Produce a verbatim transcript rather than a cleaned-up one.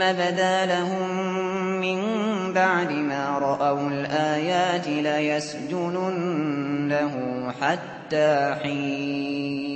بدا لهم من بعد ما رأوا الآيات ليسجننه حتى حين